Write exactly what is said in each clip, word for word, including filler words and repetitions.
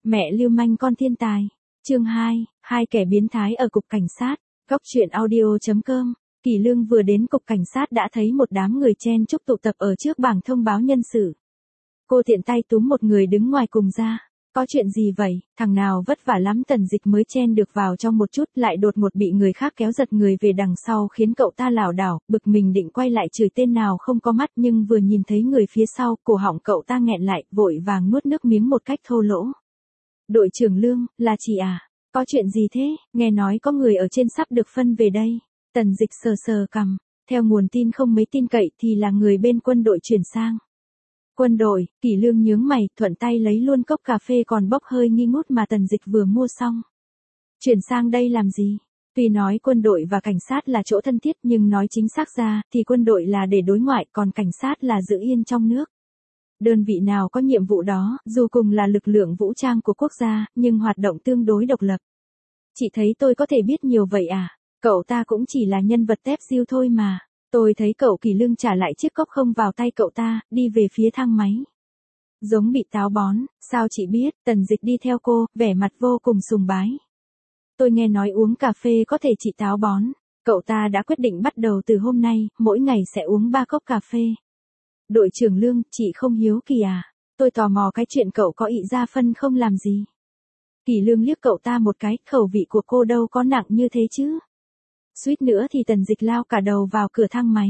Mẹ lưu manh con thiên tài. Chương hai, hai kẻ biến thái ở cục cảnh sát. Góc truyện audio chấm com. Kỳ Lương vừa đến cục cảnh sát đã thấy một đám người chen chúc tụ tập ở trước bảng thông báo nhân sự. Cô tiện tay túm một người đứng ngoài cùng ra. Có chuyện gì vậy? Thằng nào vất vả lắm Tần Dịch mới chen được vào trong một chút, lại đột ngột bị người khác kéo giật người về đằng sau khiến cậu ta lảo đảo, bực mình định quay lại chửi tên nào không có mắt, nhưng vừa nhìn thấy người phía sau, cổ họng cậu ta nghẹn lại, vội vàng nuốt nước miếng một cách thô lỗ. Đội trưởng Lương, là chị à? Có chuyện gì thế? Nghe nói có người ở trên sắp được phân về đây. Tần Dịch sờ sờ cằm, theo nguồn tin không mấy tin cậy thì là người bên quân đội chuyển sang. Quân đội, Kỳ Lương nhướng mày, thuận tay lấy luôn cốc cà phê còn bốc hơi nghi ngút mà Tần Dịch vừa mua xong. Chuyển sang đây làm gì? Tuy nói quân đội và cảnh sát là chỗ thân thiết nhưng nói chính xác ra thì quân đội là để đối ngoại, còn cảnh sát là giữ yên trong nước. Đơn vị nào có nhiệm vụ đó, dù cùng là lực lượng vũ trang của quốc gia, nhưng hoạt động tương đối độc lập. Chị thấy tôi có thể biết nhiều vậy à? Cậu ta cũng chỉ là nhân vật tép diêu thôi mà. Tôi thấy cậu. Kỳ Lương trả lại chiếc cốc không vào tay cậu ta, đi về phía thang máy. Giống bị táo bón, sao chị biết? Tần Dịch đi theo cô, vẻ mặt vô cùng sùng bái. Tôi nghe nói uống cà phê có thể trị táo bón. Cậu ta đã quyết định bắt đầu từ hôm nay, mỗi ngày sẽ uống ba cốc cà phê. Đội trưởng Lương, chị không hiếu kỳ à? Tôi tò mò cái chuyện cậu có ị ra phân không làm gì. Kỳ Lương liếc cậu ta một cái, khẩu vị của cô đâu có nặng như thế chứ. Suýt nữa thì Tần Dịch lao cả đầu vào cửa thang máy.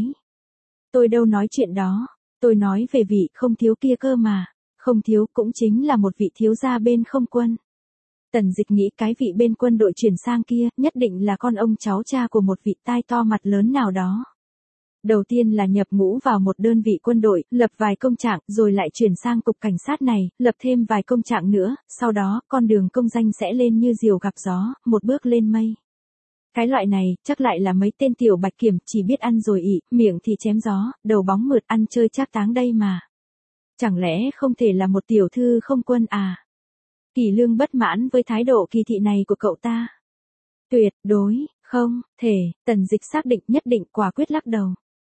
Tôi đâu nói chuyện đó, tôi nói về vị không thiếu kia cơ mà, không thiếu cũng chính là một vị thiếu gia bên không quân. Tần Dịch nghĩ cái vị bên quân đội chuyển sang kia nhất định là con ông cháu cha của một vị tai to mặt lớn nào đó. Đầu tiên là nhập ngũ vào một đơn vị quân đội, lập vài công trạng, rồi lại chuyển sang cục cảnh sát này, lập thêm vài công trạng nữa, sau đó con đường công danh sẽ lên như diều gặp gió, một bước lên mây. Cái loại này, chắc lại là mấy tên tiểu bạch kiểm, chỉ biết ăn rồi ị, miệng thì chém gió, đầu bóng mượt, ăn chơi trác táng đây mà. Chẳng lẽ không thể là một tiểu thư không quân à? Kỳ Lương bất mãn với thái độ kỳ thị này của cậu ta. Tuyệt đối, không, thể, Tần Dịch xác định nhất định quả quyết lắc đầu.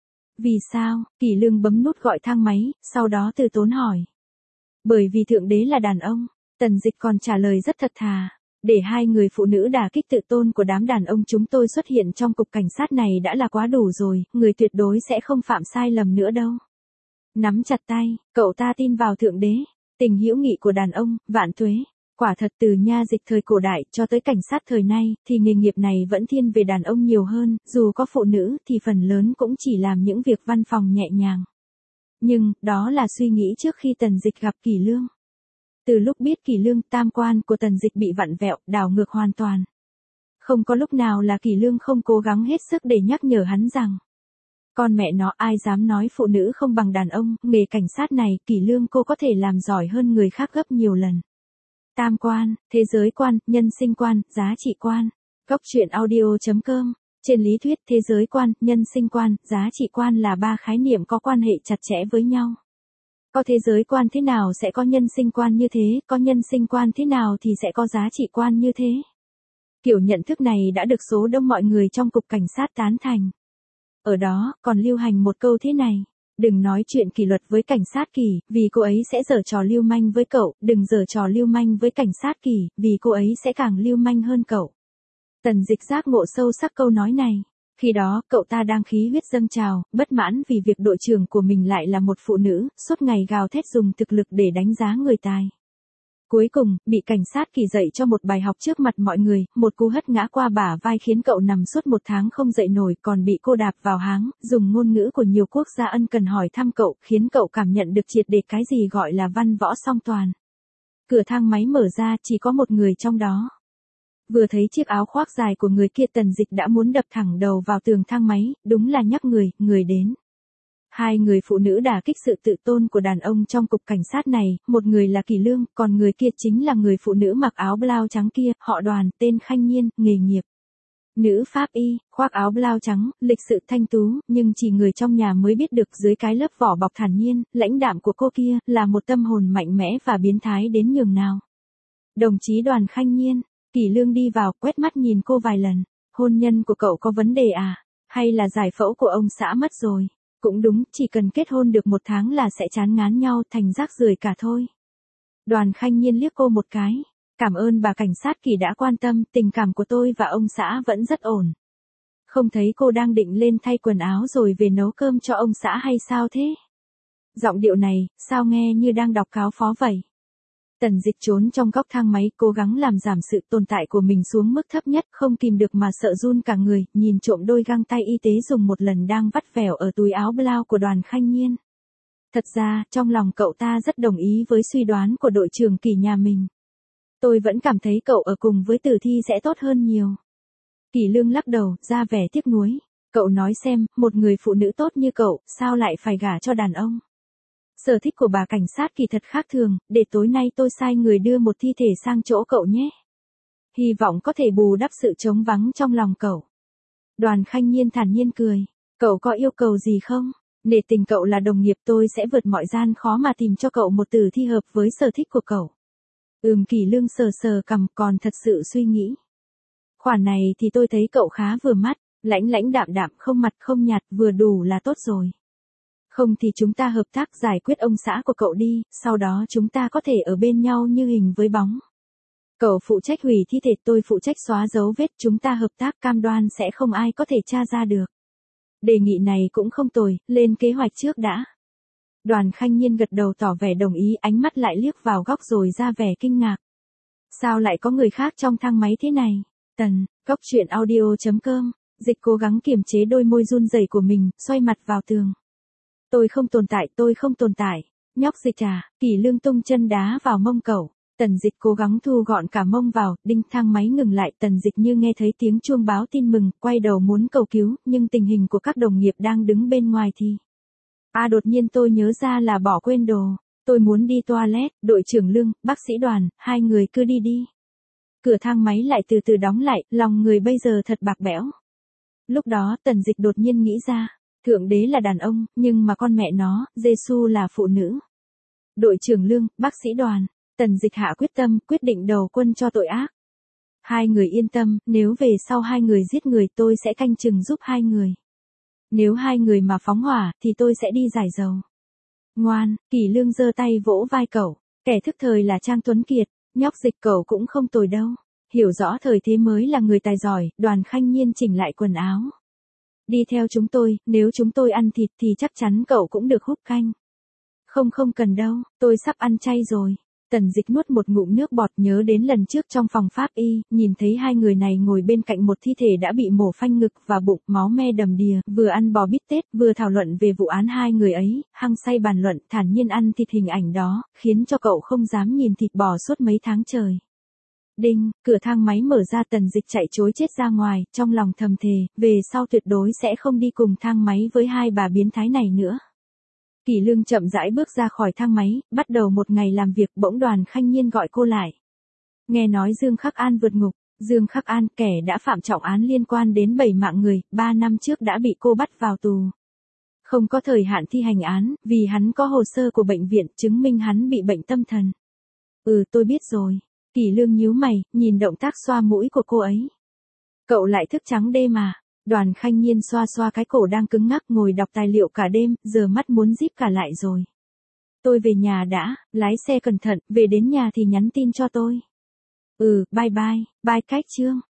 Vì sao? Kỳ Lương bấm nút gọi thang máy, sau đó từ tốn hỏi. Bởi vì thượng đế là đàn ông. Tần Dịch còn trả lời rất thật thà. Để hai người phụ nữ đả kích tự tôn của đám đàn ông chúng tôi xuất hiện trong cục cảnh sát này đã là quá đủ rồi, người tuyệt đối sẽ không phạm sai lầm nữa đâu. Nắm chặt tay, cậu ta tin vào thượng đế, tình hữu nghị của đàn ông, vạn tuế. Quả thật từ nha dịch thời cổ đại cho tới cảnh sát thời nay thì nghề nghiệp này vẫn thiên về đàn ông nhiều hơn, dù có phụ nữ thì phần lớn cũng chỉ làm những việc văn phòng nhẹ nhàng. Nhưng, đó là suy nghĩ trước khi Tần Dịch gặp Kỳ Lương. Từ lúc biết Kỳ Lương, tam quan của Tần Dịch bị vặn vẹo, đảo ngược hoàn toàn. Không có lúc nào là Kỳ Lương không cố gắng hết sức để nhắc nhở hắn rằng. Con mẹ nó, ai dám nói phụ nữ không bằng đàn ông, nghề cảnh sát này, Kỳ Lương cô có thể làm giỏi hơn người khác gấp nhiều lần. Tam quan, thế giới quan, nhân sinh quan, giá trị quan. Góc truyện audio chấm com. Trên lý thuyết, thế giới quan, nhân sinh quan, giá trị quan là ba khái niệm có quan hệ chặt chẽ với nhau. Có thế giới quan thế nào sẽ có nhân sinh quan như thế, có nhân sinh quan thế nào thì sẽ có giá trị quan như thế. Kiểu nhận thức này đã được số đông mọi người trong cục cảnh sát tán thành. Ở đó, còn lưu hành một câu thế này. Đừng nói chuyện kỷ luật với cảnh sát Kỳ, vì cô ấy sẽ giở trò lưu manh với cậu, đừng giở trò lưu manh với cảnh sát Kỳ, vì cô ấy sẽ càng lưu manh hơn cậu. Tần Dịch giác ngộ sâu sắc câu nói này. Khi đó, cậu ta đang khí huyết dâng trào, bất mãn vì việc đội trưởng của mình lại là một phụ nữ, suốt ngày gào thét dùng thực lực để đánh giá người tài. Cuối cùng, bị cảnh sát Kỳ dạy cho một bài học trước mặt mọi người, một cú hất ngã qua bả vai khiến cậu nằm suốt một tháng không dậy nổi, còn bị cô đạp vào háng, dùng ngôn ngữ của nhiều quốc gia ân cần hỏi thăm cậu, khiến cậu cảm nhận được triệt để cái gì gọi là văn võ song toàn. Cửa thang máy mở ra, chỉ có một người trong đó. Vừa thấy chiếc áo khoác dài của người kia Tần Dịch đã muốn đập thẳng đầu vào tường thang máy, đúng là nhắc người, người đến. Hai người phụ nữ đả kích sự tự tôn của đàn ông trong cục cảnh sát này, một người là Kỳ Lương, còn người kia chính là người phụ nữ mặc áo blau trắng kia, họ Đoàn, tên Khanh Nhiên, nghề nghiệp. Nữ pháp y, khoác áo blau trắng, lịch sự thanh tú, nhưng chỉ người trong nhà mới biết được dưới cái lớp vỏ bọc thản nhiên, lãnh đạm của cô kia, là một tâm hồn mạnh mẽ và biến thái đến nhường nào. Đồng chí Đoàn Khanh Nhiên. Kỳ Lương đi vào, quét mắt nhìn cô vài lần. Hôn nhân của cậu có vấn đề à? Hay là giải phẫu của ông xã mất rồi? Cũng đúng, chỉ cần kết hôn được một tháng là sẽ chán ngán nhau thành rác rưởi cả thôi. Đoàn Khanh Nhiên liếc cô một cái. Cảm ơn bà cảnh sát Kỳ đã quan tâm, tình cảm của tôi và ông xã vẫn rất ổn. Không thấy cô đang định lên thay quần áo rồi về nấu cơm cho ông xã hay sao thế? Giọng điệu này, sao nghe như đang đọc cáo phó vậy? Tần Dịch trốn trong góc thang máy, cố gắng làm giảm sự tồn tại của mình xuống mức thấp nhất, không kìm được mà sợ run cả người, nhìn trộm đôi găng tay y tế dùng một lần đang vắt vẻo ở túi áo blau của Đoàn Khanh Nhiên. Thật ra, trong lòng cậu ta rất đồng ý với suy đoán của đội trưởng Kỳ nhà mình. Tôi vẫn cảm thấy cậu ở cùng với Tử Thi sẽ tốt hơn nhiều. Kỳ Lương lắc đầu, ra vẻ tiếc nuối. Cậu nói xem, một người phụ nữ tốt như cậu, sao lại phải gả cho đàn ông? Sở thích của bà cảnh sát Kỳ thật khác thường, để tối nay tôi sai người đưa một thi thể sang chỗ cậu nhé. Hy vọng có thể bù đắp sự trống vắng trong lòng cậu. Đoàn Khanh Nhiên thản nhiên cười. Cậu có yêu cầu gì không? Nể tình cậu là đồng nghiệp, tôi sẽ vượt mọi gian khó mà tìm cho cậu một tử thi hợp với sở thích của cậu. Ừm, Kỳ Lương sờ sờ cằm, còn thật sự suy nghĩ. Khoản này thì tôi thấy cậu khá vừa mắt, lãnh lãnh đạm đạm, không mặt không nhạt, vừa đủ là tốt rồi. Không thì chúng ta hợp tác giải quyết ông xã của cậu đi, sau đó chúng ta có thể ở bên nhau như hình với bóng. Cậu phụ trách hủy thi thể, tôi phụ trách xóa dấu vết, chúng ta hợp tác, cam đoan sẽ không ai có thể tra ra được. Đề nghị này cũng không tồi, lên kế hoạch trước đã. Đoàn Khanh Nhiên gật đầu tỏ vẻ đồng ý, ánh mắt lại liếc vào góc rồi ra vẻ kinh ngạc. Sao lại có người khác trong thang máy thế này? Tần, góc truyện audio chấm com, Dịch cố gắng kiềm chế đôi môi run rẩy của mình, xoay mặt vào tường. Tôi không tồn tại, tôi không tồn tại. Nhóc Dịch à, Kỳ Lương tung chân đá vào mông cậu. Tần Dịch cố gắng thu gọn cả mông vào, đinh, thang máy ngừng lại, Tần Dịch như nghe thấy tiếng chuông báo tin mừng, quay đầu muốn cầu cứu, nhưng tình hình của các đồng nghiệp đang đứng bên ngoài thì... À, đột nhiên tôi nhớ ra là bỏ quên đồ. Tôi muốn đi toilet, đội trưởng Lương, bác sĩ Đoàn, hai người cứ đi đi. Cửa thang máy lại từ từ đóng lại, lòng người bây giờ thật bạc bẽo. Lúc đó, Tần Dịch đột nhiên nghĩ ra, Thượng Đế là đàn ông, nhưng mà con mẹ nó, Giê-xu là phụ nữ. Đội trưởng Lương, bác sĩ Đoàn, Tần Dịch hạ quyết tâm, quyết định đầu quân cho tội ác. Hai người yên tâm, nếu về sau hai người giết người tôi sẽ canh chừng giúp hai người. Nếu hai người mà phóng hỏa, thì tôi sẽ đi giải dầu. Ngoan, Kỳ Lương giơ tay vỗ vai cậu, kẻ thức thời là Trang Tuấn Kiệt, nhóc Dịch cậu cũng không tồi đâu. Hiểu rõ thời thế mới là người tài giỏi, Đoàn Khanh Nhiên chỉnh lại quần áo. Đi theo chúng tôi, nếu chúng tôi ăn thịt thì chắc chắn cậu cũng được húp canh. Không không cần đâu, tôi sắp ăn chay rồi. Tần Dịch nuốt một ngụm nước bọt, nhớ đến lần trước trong phòng pháp y, nhìn thấy hai người này ngồi bên cạnh một thi thể đã bị mổ phanh ngực và bụng, máu me đầm đìa, vừa ăn bò bít tết, vừa thảo luận về vụ án hai người ấy, hăng say bàn luận, thản nhiên ăn thịt, hình ảnh đó, khiến cho cậu không dám nhìn thịt bò suốt mấy tháng trời. Đinh, cửa thang máy mở ra, Tần Dịch chạy trối chết ra ngoài, trong lòng thầm thề, về sau tuyệt đối sẽ không đi cùng thang máy với hai bà biến thái này nữa. Kỳ Lương chậm rãi bước ra khỏi thang máy, bắt đầu một ngày làm việc, bỗng Đoàn Khanh Nhiên gọi cô lại. Nghe nói Dương Khắc An vượt ngục, Dương Khắc An, kẻ đã phạm trọng án liên quan đến bảy mạng người, ba năm trước đã bị cô bắt vào tù. Không có thời hạn thi hành án, vì hắn có hồ sơ của bệnh viện chứng minh hắn bị bệnh tâm thần. Ừ, tôi biết rồi. Kỳ Lương nhíu mày, nhìn động tác xoa mũi của cô ấy. Cậu lại thức trắng đêm mà. Đoàn Khanh Nhiên xoa xoa cái cổ đang cứng ngắc, ngồi đọc tài liệu cả đêm, giờ mắt muốn díp cả lại rồi. Tôi về nhà đã, lái xe cẩn thận, về đến nhà thì nhắn tin cho tôi. Ừ, bye bye, bye cách Trương.